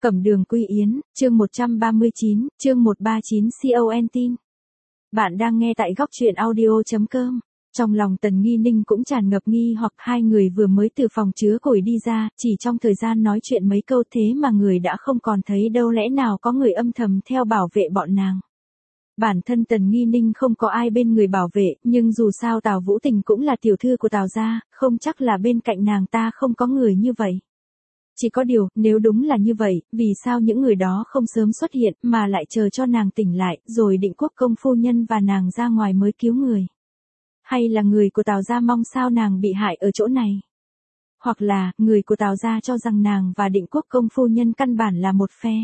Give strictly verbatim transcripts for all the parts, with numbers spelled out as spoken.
Cẩm Đường Quy Yến, chương một trăm ba mươi chín, chương một trăm ba mươi chín con tin. Bạn đang nghe tại góc truyện audio chấm com. Trong lòng Tần Nghi Ninh cũng tràn ngập nghi hoặc hai người vừa mới từ phòng chứa củi đi ra, chỉ trong thời gian nói chuyện mấy câu thế mà người đã không còn thấy đâu, lẽ nào có người âm thầm theo bảo vệ bọn nàng. Bản thân Tần Nghi Ninh không có ai bên người bảo vệ, nhưng dù sao Tào Vũ Tình cũng là tiểu thư của Tào gia, không chắc là bên cạnh nàng ta không có người như vậy. Chỉ có điều, nếu đúng là như vậy, vì sao những người đó không sớm xuất hiện mà lại chờ cho nàng tỉnh lại, rồi Định Quốc công phu nhân và nàng ra ngoài mới cứu người? Hay là người của Tào gia mong sao nàng bị hại ở chỗ này? Hoặc là, người của Tào gia cho rằng nàng và Định Quốc công phu nhân căn bản là một phe?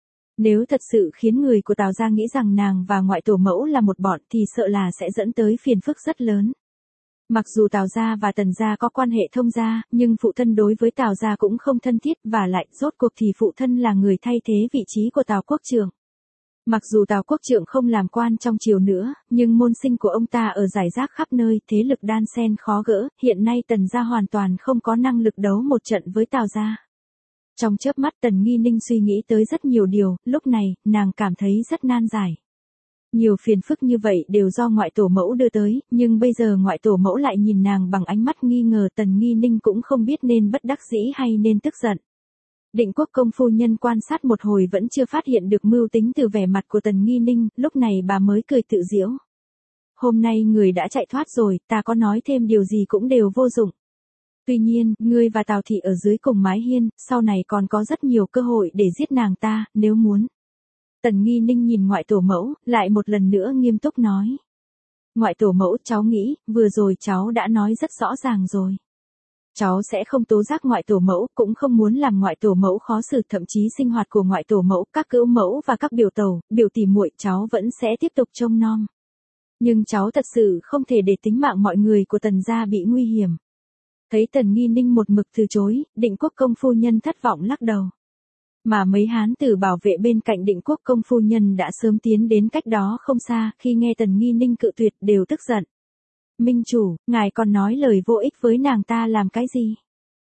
Nếu thật sự khiến người của Tào gia nghĩ rằng nàng và ngoại tổ mẫu là một bọn thì sợ là sẽ dẫn tới phiền phức rất lớn. Mặc dù Tào gia và Tần gia có quan hệ thông gia, nhưng phụ thân đối với Tào gia cũng không thân thiết, và lại, rốt cuộc thì phụ thân là người thay thế vị trí của Tào Quốc Trượng. Mặc dù Tào Quốc Trượng không làm quan trong triều nữa, nhưng môn sinh của ông ta ở rải rác khắp nơi, thế lực đan xen khó gỡ, hiện nay Tần gia hoàn toàn không có năng lực đấu một trận với Tào gia. Trong chớp mắt Tần Nghi Ninh suy nghĩ tới rất nhiều điều, lúc này, nàng cảm thấy rất nan giải. Nhiều phiền phức như vậy đều do ngoại tổ mẫu đưa tới, nhưng bây giờ ngoại tổ mẫu lại nhìn nàng bằng ánh mắt nghi ngờ, Tần Nghi Ninh cũng không biết nên bất đắc dĩ hay nên tức giận. Định Quốc công phu nhân quan sát một hồi vẫn chưa phát hiện được mưu tính từ vẻ mặt của Tần Nghi Ninh, lúc này bà mới cười tự giễu. Hôm nay người đã chạy thoát rồi, ta có nói thêm điều gì cũng đều vô dụng. Tuy nhiên, ngươi và Tào thị ở dưới cùng mái hiên, sau này còn có rất nhiều cơ hội để giết nàng ta, nếu muốn. Tần Nghi Ninh nhìn ngoại tổ mẫu, lại một lần nữa nghiêm túc nói. Ngoại tổ mẫu, cháu nghĩ, vừa rồi cháu đã nói rất rõ ràng rồi. Cháu sẽ không tố giác ngoại tổ mẫu, cũng không muốn làm ngoại tổ mẫu khó xử, thậm chí sinh hoạt của ngoại tổ mẫu, các cữu mẫu và các biểu tẩu, biểu tỷ muội cháu vẫn sẽ tiếp tục trông nom. Nhưng cháu thật sự không thể để tính mạng mọi người của Tần gia bị nguy hiểm. Thấy Tần Nghi Ninh một mực từ chối, Định Quốc công phu nhân thất vọng lắc đầu. Mà mấy hán tử bảo vệ bên cạnh Định Quốc công phu nhân đã sớm tiến đến cách đó không xa, khi nghe Tần Nghi Ninh cự tuyệt đều tức giận. Minh chủ, ngài còn nói lời vô ích với nàng ta làm cái gì?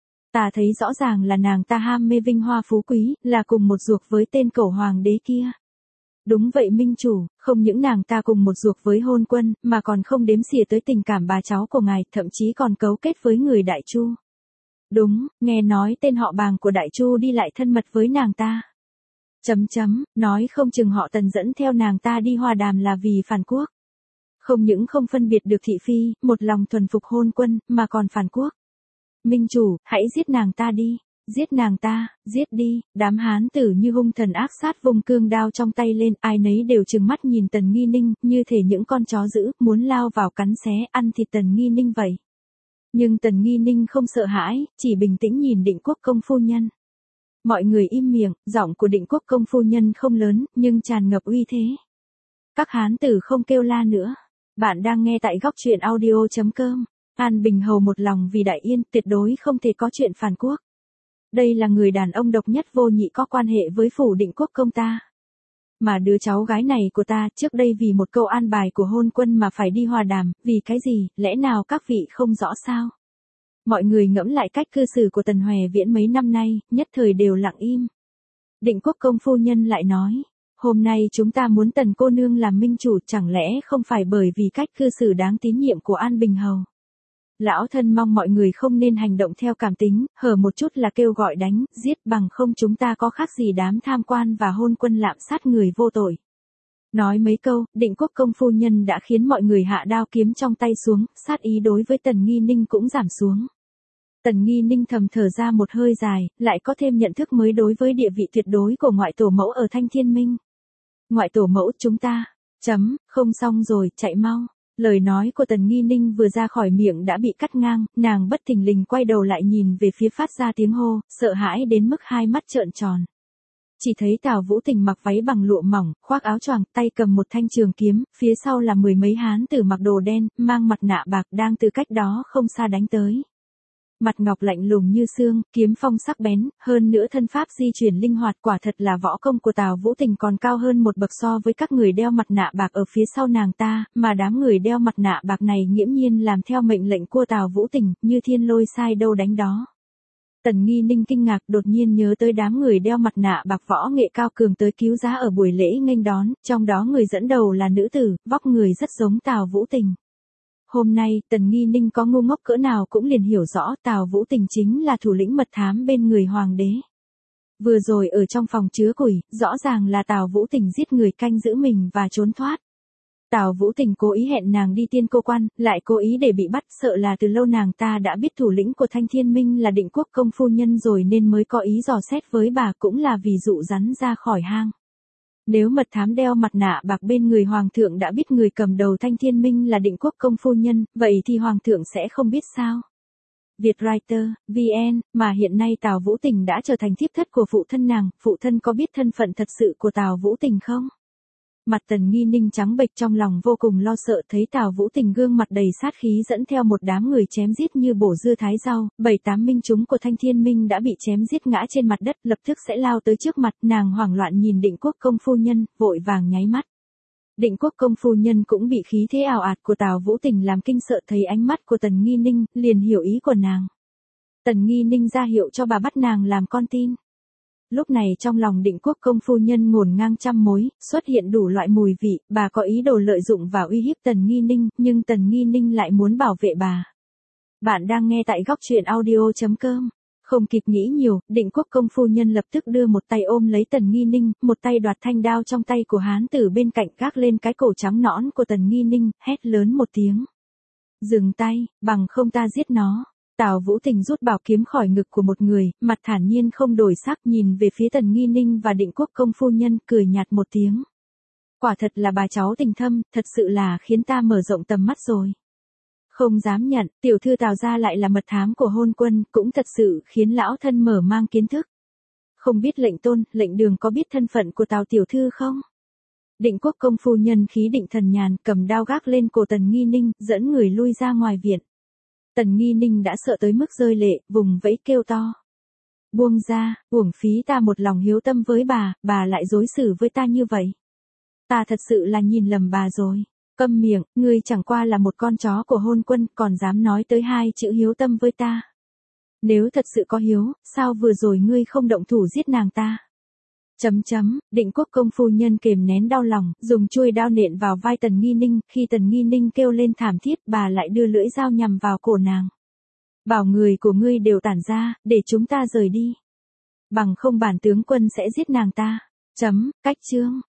Ta thấy rõ ràng là nàng ta ham mê vinh hoa phú quý, là cùng một ruột với tên cẩu hoàng đế kia. Đúng vậy Minh chủ, không những nàng ta cùng một ruột với hôn quân, mà còn không đếm xỉa tới tình cảm bà cháu của ngài, thậm chí còn cấu kết với người Đại Chu. Đúng, nghe nói tên họ Bàng của Đại Chu đi lại thân mật với nàng ta. Chấm chấm, nói không chừng họ Tần dẫn theo nàng ta đi hòa đàm là vì phản quốc. Không những không phân biệt được thị phi, một lòng thuần phục hôn quân, mà còn phản quốc. Minh chủ, hãy giết nàng ta đi, giết nàng ta, giết đi, đám hán tử như hung thần ác sát vùng cương đao trong tay lên, ai nấy đều trừng mắt nhìn Tần Nghi Ninh, như thể những con chó dữ, muốn lao vào cắn xé, ăn thịt Tần Nghi Ninh vậy. Nhưng Tần Nghi Ninh không sợ hãi, chỉ bình tĩnh nhìn Định Quốc công phu nhân. Mọi người im miệng, giọng của Định Quốc công phu nhân không lớn, nhưng tràn ngập uy thế. Các hán tử không kêu la nữa. Bạn đang nghe tại góc truyện audio chấm com. An Bình Hầu một lòng vì Đại Yên, tuyệt đối không thể có chuyện phản quốc. Đây là người đàn ông độc nhất vô nhị có quan hệ với phủ Định Quốc công ta. Mà đứa cháu gái này của ta trước đây vì một câu an bài của hôn quân mà phải đi hòa đàm, vì cái gì, lẽ nào các vị không rõ sao? Mọi người ngẫm lại cách cư xử của Tần Hoè Viễn mấy năm nay, nhất thời đều lặng im. Định Quốc công phu nhân lại nói, hôm nay chúng ta muốn Tần cô nương làm minh chủ, chẳng lẽ không phải bởi vì cách cư xử đáng tín nhiệm của An Bình Hầu. Lão thân mong mọi người không nên hành động theo cảm tính, hở một chút là kêu gọi đánh, giết, bằng không chúng ta có khác gì đám tham quan và hôn quân lạm sát người vô tội. Nói mấy câu, Định Quốc công phu nhân đã khiến mọi người hạ đao kiếm trong tay xuống, sát ý đối với Tần Nghi Ninh cũng giảm xuống. Tần Nghi Ninh thầm thở ra một hơi dài, lại có thêm nhận thức mới đối với địa vị tuyệt đối của ngoại tổ mẫu ở Thanh Thiên Minh. Ngoại tổ mẫu chúng ta, chấm, không xong rồi, chạy mau. Lời nói của Tần Nghi Ninh vừa ra khỏi miệng đã bị cắt ngang, nàng bất thình lình quay đầu lại nhìn về phía phát ra tiếng hô, sợ hãi đến mức hai mắt trợn tròn. Chỉ thấy Tào Vũ Tình mặc váy bằng lụa mỏng, khoác áo choàng, tay cầm một thanh trường kiếm, phía sau là mười mấy hán tử mặc đồ đen, mang mặt nạ bạc đang từ cách đó không xa đánh tới. Mặt ngọc lạnh lùng như xương, kiếm phong sắc bén, hơn nữa thân pháp di chuyển linh hoạt, quả thật là võ công của Tào Vũ Tình còn cao hơn một bậc so với các người đeo mặt nạ bạc ở phía sau nàng ta, mà đám người đeo mặt nạ bạc này nghiễm nhiên làm theo mệnh lệnh của Tào Vũ Tình, như thiên lôi sai đâu đánh đó. Tần Nghi Ninh kinh ngạc đột nhiên nhớ tới đám người đeo mặt nạ bạc võ nghệ cao cường tới cứu giá ở buổi lễ nghênh đón, trong đó người dẫn đầu là nữ tử, vóc người rất giống Tào Vũ Tình. Hôm nay, Tần Nghi Ninh có ngu ngốc cỡ nào cũng liền hiểu rõ Tào Vũ Tình chính là thủ lĩnh mật thám bên người hoàng đế. Vừa rồi ở trong phòng chứa củi, rõ ràng là Tào Vũ Tình giết người canh giữ mình và trốn thoát. Tào Vũ Tình cố ý hẹn nàng đi tiên cô quan, lại cố ý để bị bắt, sợ là từ lâu nàng ta đã biết thủ lĩnh của Thanh Thiên Minh là Định Quốc công phu nhân rồi nên mới có ý dò xét với bà, cũng là vì dụ rắn ra khỏi hang. Nếu mật thám đeo mặt nạ bạc bên người hoàng thượng đã biết người cầm đầu Thanh Thiên Minh là Định Quốc công phu nhân, vậy thì hoàng thượng sẽ không biết sao? Vietwriter, vê en, mà hiện nay Tào Vũ Tình đã trở thành thiếp thất của phụ thân nàng, phụ thân có biết thân phận thật sự của Tào Vũ Tình không? Mặt Tần Nghi Ninh trắng bệch, trong lòng vô cùng lo sợ, thấy Tào Vũ Tình gương mặt đầy sát khí dẫn theo một đám người chém giết như bổ dưa thái rau, bảy tám minh chúng của Thanh Thiên Minh đã bị chém giết ngã trên mặt đất, lập tức sẽ lao tới trước mặt, nàng hoảng loạn nhìn Định Quốc công phu nhân, vội vàng nháy mắt. Định Quốc công phu nhân cũng bị khí thế ảo ạt của Tào Vũ Tình làm kinh sợ, thấy ánh mắt của Tần Nghi Ninh, liền hiểu ý của nàng. Tần Nghi Ninh ra hiệu cho bà bắt nàng làm con tin. Lúc này trong lòng Định Quốc công phu nhân ngổn ngang trăm mối, xuất hiện đủ loại mùi vị, bà có ý đồ lợi dụng vào uy hiếp Tần Nghi Ninh, nhưng Tần Nghi Ninh lại muốn bảo vệ bà. Bạn đang nghe tại góc truyện audio chấm com. Không kịp nghĩ nhiều, Định Quốc công phu nhân lập tức đưa một tay ôm lấy Tần Nghi Ninh, một tay đoạt thanh đao trong tay của hán tử bên cạnh gác lên cái cổ trắng nõn của Tần Nghi Ninh, hét lớn một tiếng. Dừng tay, bằng không ta giết nó. Tào Vũ Tình rút bảo kiếm khỏi ngực của một người, mặt thản nhiên không đổi sắc, nhìn về phía Tần Nghi Ninh và Định Quốc công phu nhân, cười nhạt một tiếng. Quả thật là bà cháu tình thâm, thật sự là khiến ta mở rộng tầm mắt rồi. Không dám nhận, tiểu thư Tào gia lại là mật thám của hôn quân, cũng thật sự khiến lão thân mở mang kiến thức. Không biết lệnh tôn, lệnh đường có biết thân phận của Tào tiểu thư không? Định Quốc công phu nhân khí định thần nhàn, cầm đao gác lên cổ Tần Nghi Ninh, dẫn người lui ra ngoài viện. Tần Nghi Ninh đã sợ tới mức rơi lệ, vùng vẫy kêu to. Buông ra, uổng phí ta một lòng hiếu tâm với bà, bà lại đối xử với ta như vậy. Ta thật sự là nhìn lầm bà rồi. Câm miệng, ngươi chẳng qua là một con chó của hôn quân, còn dám nói tới hai chữ hiếu tâm với ta. Nếu thật sự có hiếu, sao vừa rồi ngươi không động thủ giết nàng ta? Chấm chấm, Định Quốc công phu nhân kềm nén đau lòng, dùng chuôi đao nện vào vai Tần Nghi Ninh, khi Tần Nghi Ninh kêu lên thảm thiết, bà lại đưa lưỡi dao nhằm vào cổ nàng. Bảo người của ngươi đều tản ra, để chúng ta rời đi. Bằng không bản tướng quân sẽ giết nàng ta. Chấm, cách chương.